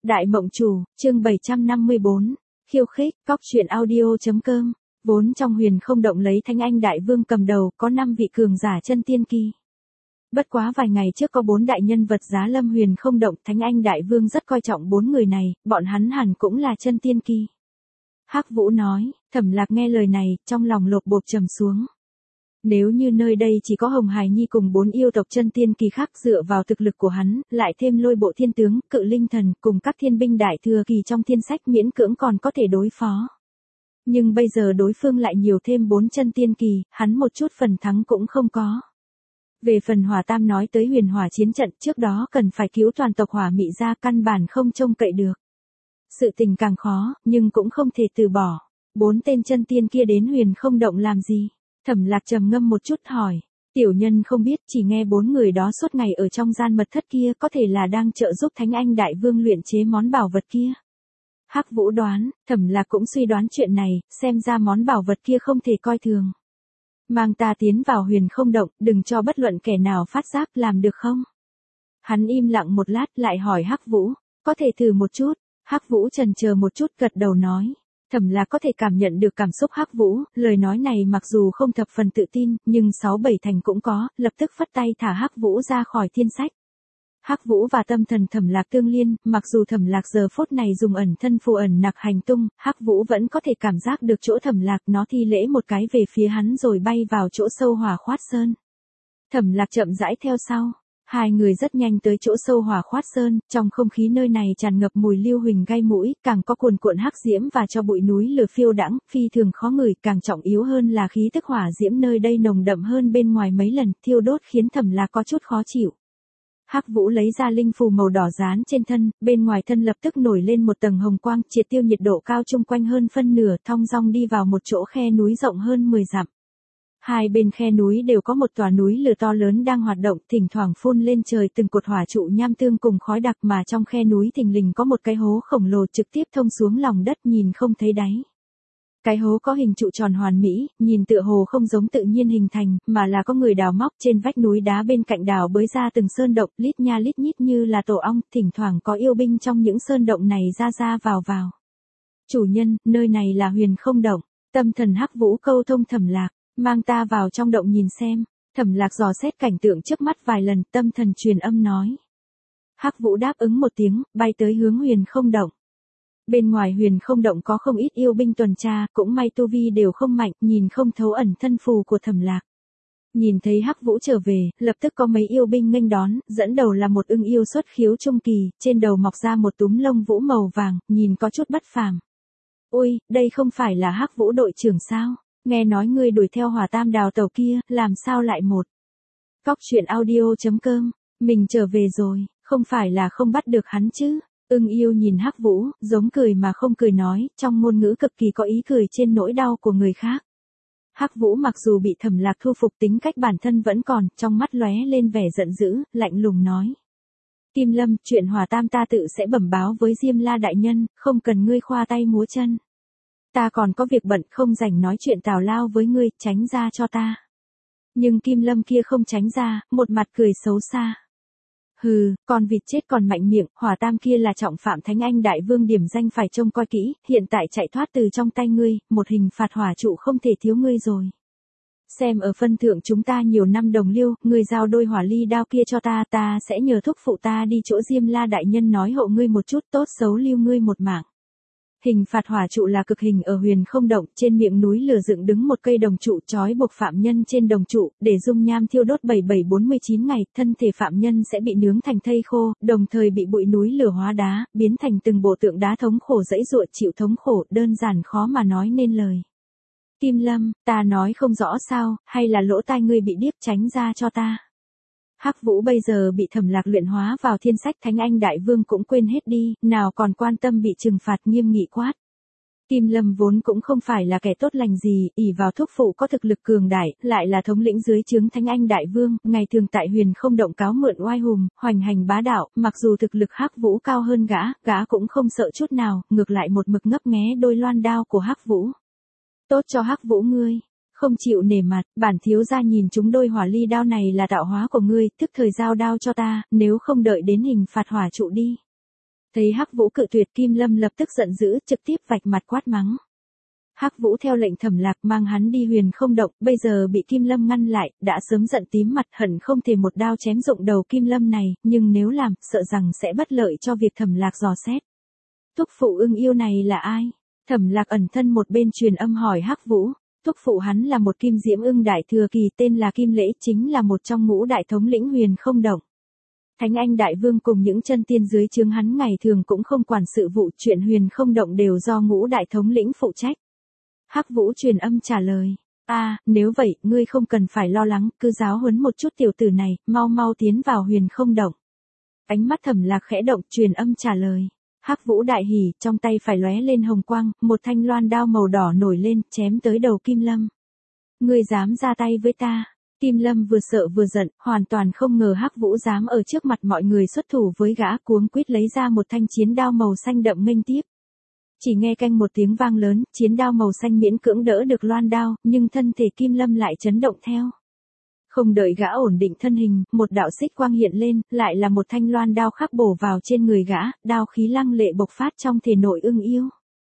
Đại Mộng Chủ, chương 754, khiêu khích, cóc truyện audio.com, vốn trong Huyền Không Động lấy Thánh Anh Đại Vương cầm đầu, có 5 vị cường giả chân tiên kỳ. Bất quá vài ngày trước có 4 đại nhân vật giá lâm Huyền Không Động, Thánh Anh Đại Vương rất coi trọng 4 người này, bọn hắn hẳn cũng là chân tiên kỳ. Hắc Vũ nói, Thẩm Lạc nghe lời này, trong lòng lột bột trầm xuống. Nếu như nơi đây chỉ có Hồng Hải Nhi cùng 4 yêu tộc chân tiên kỳ khác dựa vào thực lực của hắn, lại thêm Lôi Bộ Thiên Tướng, Cự Linh Thần cùng các thiên binh đại thừa kỳ trong thiên sách miễn cưỡng còn có thể đối phó. Nhưng bây giờ đối phương lại nhiều thêm 4 chân tiên kỳ, hắn một chút phần thắng cũng không có. Về phần Hỏa Tam nói tới huyền hỏa chiến trận trước đó cần phải cứu toàn tộc Hỏa Mị ra căn bản không trông cậy được. Sự tình càng khó, nhưng cũng không thể từ bỏ. 4 tên chân tiên kia đến Huyền Không Động làm gì? Thẩm Lạc trầm ngâm một chút hỏi, tiểu nhân không biết, chỉ nghe 4 người đó suốt ngày ở trong gian mật thất kia có thể là đang trợ giúp Thánh Anh Đại Vương luyện chế món bảo vật kia. Hắc Vũ đoán, Thẩm Lạc cũng suy đoán chuyện này, xem ra món bảo vật kia không thể coi thường. Mang ta tiến vào Huyền Không Động, đừng cho bất luận kẻ nào phát giác, làm được không? Hắn im lặng một lát lại hỏi Hắc Vũ, có thể thử một chút. Hắc Vũ chần chờ một chút gật đầu nói. Thẩm Lạc có thể cảm nhận được cảm xúc Hắc Vũ, lời nói này mặc dù không thập phần tự tin, nhưng 6-7 thành cũng có, lập tức phất tay thả Hắc Vũ ra khỏi thiên sách. Hắc Vũ và tâm thần Thẩm Lạc tương liên, mặc dù Thẩm Lạc giờ phút này dùng ẩn thân phù ẩn nặc hành tung, Hắc Vũ vẫn có thể cảm giác được chỗ Thẩm Lạc, nó thi lễ một cái về phía hắn rồi bay vào chỗ sâu Hỏa Khoát Sơn. Thẩm Lạc chậm rãi theo sau. Hai người rất nhanh tới chỗ sâu Hỏa Khoát Sơn, trong không khí nơi này tràn ngập mùi lưu huỳnh gai mũi, càng có cuồn cuộn hắc diễm và cho bụi núi lửa phiêu đãng, phi thường khó ngửi, càng trọng yếu hơn là khí tức hỏa diễm nơi đây nồng đậm hơn bên ngoài mấy lần, thiêu đốt khiến Thẩm Lạc có chút khó chịu. Hắc Vũ lấy ra linh phù màu đỏ dán trên thân, bên ngoài thân lập tức nổi lên một tầng hồng quang, triệt tiêu nhiệt độ cao chung quanh hơn phân nửa, thong dong đi vào một chỗ khe núi rộng hơn 10 dặm. Hai bên khe núi đều có một tòa núi lửa to lớn đang hoạt động, thỉnh thoảng phun lên trời từng cột hỏa trụ nham tương cùng khói đặc, mà trong khe núi thình lình có một cái hố khổng lồ trực tiếp thông xuống lòng đất nhìn không thấy đáy. Cái hố có hình trụ tròn hoàn mỹ, nhìn tựa hồ không giống tự nhiên hình thành, mà là có người đào móc trên vách núi đá bên cạnh đào bới ra từng sơn động, lít nha lít nhít như là tổ ong, thỉnh thoảng có yêu binh trong những sơn động này ra ra vào vào. Chủ nhân, nơi này là Huyền Không Động. Tâm thần Hắc Vũ câu thông Thẩm Lạc. Mang ta vào trong động nhìn xem. Thẩm Lạc dò xét cảnh tượng trước mắt vài lần, tâm thần truyền âm nói. Hắc Vũ đáp ứng một tiếng, bay tới hướng Huyền Không Động. Bên ngoài Huyền Không Động có không ít yêu binh tuần tra, cũng may tu vi đều không mạnh, nhìn không thấu ẩn thân phù của Thẩm Lạc. Nhìn thấy Hắc Vũ trở về, lập tức có mấy yêu binh nghênh đón, dẫn đầu là một ưng yêu xuất khiếu trung kỳ, trên đầu mọc ra một túm lông vũ màu vàng, nhìn có chút bất phàm. Ôi, đây không phải là Hắc Vũ đội trưởng sao? Nghe nói ngươi đuổi theo Hỏa Tam đào tàu kia, làm sao lại một? Cóc truyện audio.com, mình trở về rồi, không phải là không bắt được hắn chứ? Ưng yêu nhìn Hắc Vũ, giống cười mà không cười nói, trong ngôn ngữ cực kỳ có ý cười trên nỗi đau của người khác. Hắc Vũ mặc dù bị Thẩm Lạc thu phục, tính cách bản thân vẫn còn, trong mắt lóe lên vẻ giận dữ, lạnh lùng nói. Kim Lâm, chuyện Hỏa Tam ta tự sẽ bẩm báo với Diêm La đại nhân, không cần ngươi khoa tay múa chân. Ta còn có việc bận, không rảnh nói chuyện tào lao với ngươi, tránh ra cho ta. Nhưng Kim Lâm kia không tránh ra, một mặt cười xấu xa. Hừ, con vịt chết còn mạnh miệng, Hỏa Tam kia là trọng phạm Thánh Anh Đại Vương điểm danh phải trông coi kỹ, hiện tại chạy thoát từ trong tay ngươi, một hình phạt hỏa trụ không thể thiếu ngươi rồi. Xem ở phân thượng chúng ta nhiều năm đồng liêu, ngươi giao đôi hỏa ly đao kia cho ta, ta sẽ nhờ thúc phụ ta đi chỗ Diêm La đại nhân nói hộ ngươi một chút, tốt xấu lưu ngươi một mạng. Hình phạt hỏa trụ là cực hình ở Huyền Không Động, trên miệng núi lửa dựng đứng một cây đồng trụ trói buộc phạm nhân trên đồng trụ, để dung nham thiêu đốt 7749 ngày, thân thể phạm nhân sẽ bị nướng thành thây khô, đồng thời bị bụi núi lửa hóa đá, biến thành từng bộ tượng đá thống khổ dãy dụa chịu thống khổ, đơn giản khó mà nói nên lời. Kim Lâm, ta nói không rõ sao, hay là lỗ tai ngươi bị điếc, tránh ra cho ta. Hắc Vũ bây giờ bị Thẩm Lạc luyện hóa vào thiên sách, Thánh Anh Đại Vương cũng quên hết đi, nào còn quan tâm bị trừng phạt, nghiêm nghị quát. Kim Lâm vốn cũng không phải là kẻ tốt lành gì, ỷ vào thúc phụ có thực lực cường đại, lại là thống lĩnh dưới trướng Thánh Anh Đại Vương, ngày thường tại Huyền Không Động cáo mượn oai hùng, hoành hành bá đạo, mặc dù thực lực Hắc Vũ cao hơn gã cũng không sợ chút nào, ngược lại một mực ngấp nghé đôi loan đao của Hắc Vũ. Tốt cho Hắc Vũ ngươi. Không chịu nể mặt, bản thiếu gia nhìn chúng đôi hỏa ly đao này là tạo hóa của ngươi, tức thời giao đao cho ta, nếu không đợi đến hình phạt hỏa trụ đi. Thấy Hắc Vũ cự tuyệt, Kim Lâm lập tức giận dữ, trực tiếp vạch mặt quát mắng. Hắc Vũ theo lệnh Thẩm Lạc mang hắn đi Huyền Không Động, bây giờ bị Kim Lâm ngăn lại, đã sớm giận tím mặt, hận không thể một đao chém rụng đầu Kim Lâm này, nhưng nếu làm, sợ rằng sẽ bất lợi cho việc Thẩm Lạc dò xét. Thúc phụ Ưng Yêu này là ai? Thẩm Lạc ẩn thân một bên truyền âm hỏi Hắc Vũ. Thúc phụ hắn là một Kim Diễm Ưng đại thừa kỳ, tên là Kim Lễ, chính là một trong ngũ đại thống lĩnh Huyền Không Động. Thánh Anh Đại Vương cùng những chân tiên dưới trướng hắn ngày thường cũng không quản sự vụ, chuyện Huyền Không Động đều do ngũ đại thống lĩnh phụ trách. Hắc Vũ truyền âm trả lời. Nếu vậy, ngươi không cần phải lo lắng, cứ giáo huấn một chút tiểu tử này, mau mau tiến vào Huyền Không Động. Ánh mắt Thẩm Lạc khẽ động, truyền âm trả lời. Hắc Vũ đại hỉ, trong tay phải lóe lên hồng quang, một thanh loan đao màu đỏ nổi lên, chém tới đầu Kim Lâm. Ngươi dám ra tay với ta? Kim Lâm vừa sợ vừa giận, hoàn toàn không ngờ Hắc Vũ dám ở trước mặt mọi người xuất thủ với gã, cuống quýt lấy ra một thanh chiến đao màu xanh đậm nghênh tiếp. Chỉ nghe canh một tiếng vang lớn, chiến đao màu xanh miễn cưỡng đỡ được loan đao, nhưng thân thể Kim Lâm lại chấn động theo. Không đợi gã ổn định thân hình, một đạo xích quang hiện lên, lại là một thanh loan đao khắc bổ vào trên người gã, đao khí lăng lệ bộc phát trong thể nội Ưng Yêu.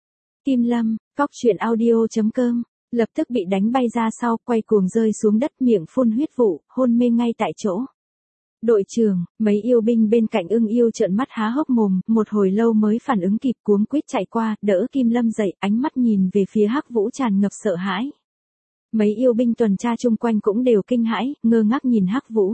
Kim Lâm, cóc truyện audio.com, lập tức bị đánh bay ra sau, quay cuồng rơi xuống đất, miệng phun huyết vụ, hôn mê ngay tại chỗ. Đội trưởng, mấy yêu binh bên cạnh Ưng Yêu trợn mắt há hốc mồm, một hồi lâu mới phản ứng kịp, cuống quýt chạy qua, đỡ Kim Lâm dậy, ánh mắt nhìn về phía Hắc Vũ tràn ngập sợ hãi. Mấy yêu binh tuần tra chung quanh cũng đều kinh hãi, ngơ ngác nhìn Hắc Vũ.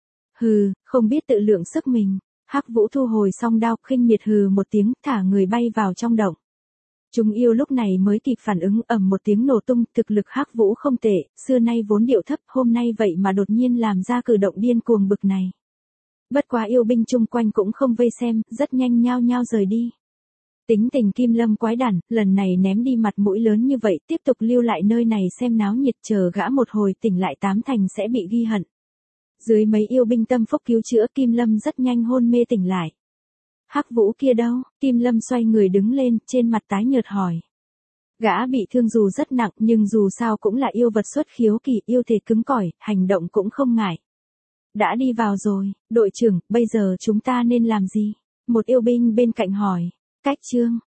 Hừ, không biết tự lượng sức mình. Hắc Vũ thu hồi song đao, khinh miệt hừ một tiếng, thả người bay vào trong động. Chúng yêu lúc này mới kịp phản ứng, ầm một tiếng nổ tung, thực lực Hắc Vũ không tệ, xưa nay vốn điệu thấp, hôm nay vậy mà đột nhiên làm ra cử động điên cuồng bực này. Bất quá yêu binh chung quanh cũng không vây xem, rất nhanh nhao nhao rời đi. Tính tình Kim Lâm quái đản, lần này ném đi mặt mũi lớn như vậy, tiếp tục lưu lại nơi này xem náo nhiệt, chờ gã một hồi tỉnh lại tám thành sẽ bị ghi hận. Dưới mấy yêu binh tâm phúc cứu chữa, Kim Lâm rất nhanh hôn mê tỉnh lại. Hắc Vũ kia đâu? Kim Lâm xoay người đứng lên, trên mặt tái nhợt hỏi. Gã bị thương dù rất nặng, nhưng dù sao cũng là yêu vật xuất khiếu kỳ, yêu thể cứng cỏi, hành động cũng không ngại. Đã đi vào rồi, đội trưởng, bây giờ chúng ta nên làm gì? Một yêu binh bên cạnh hỏi. Cách chương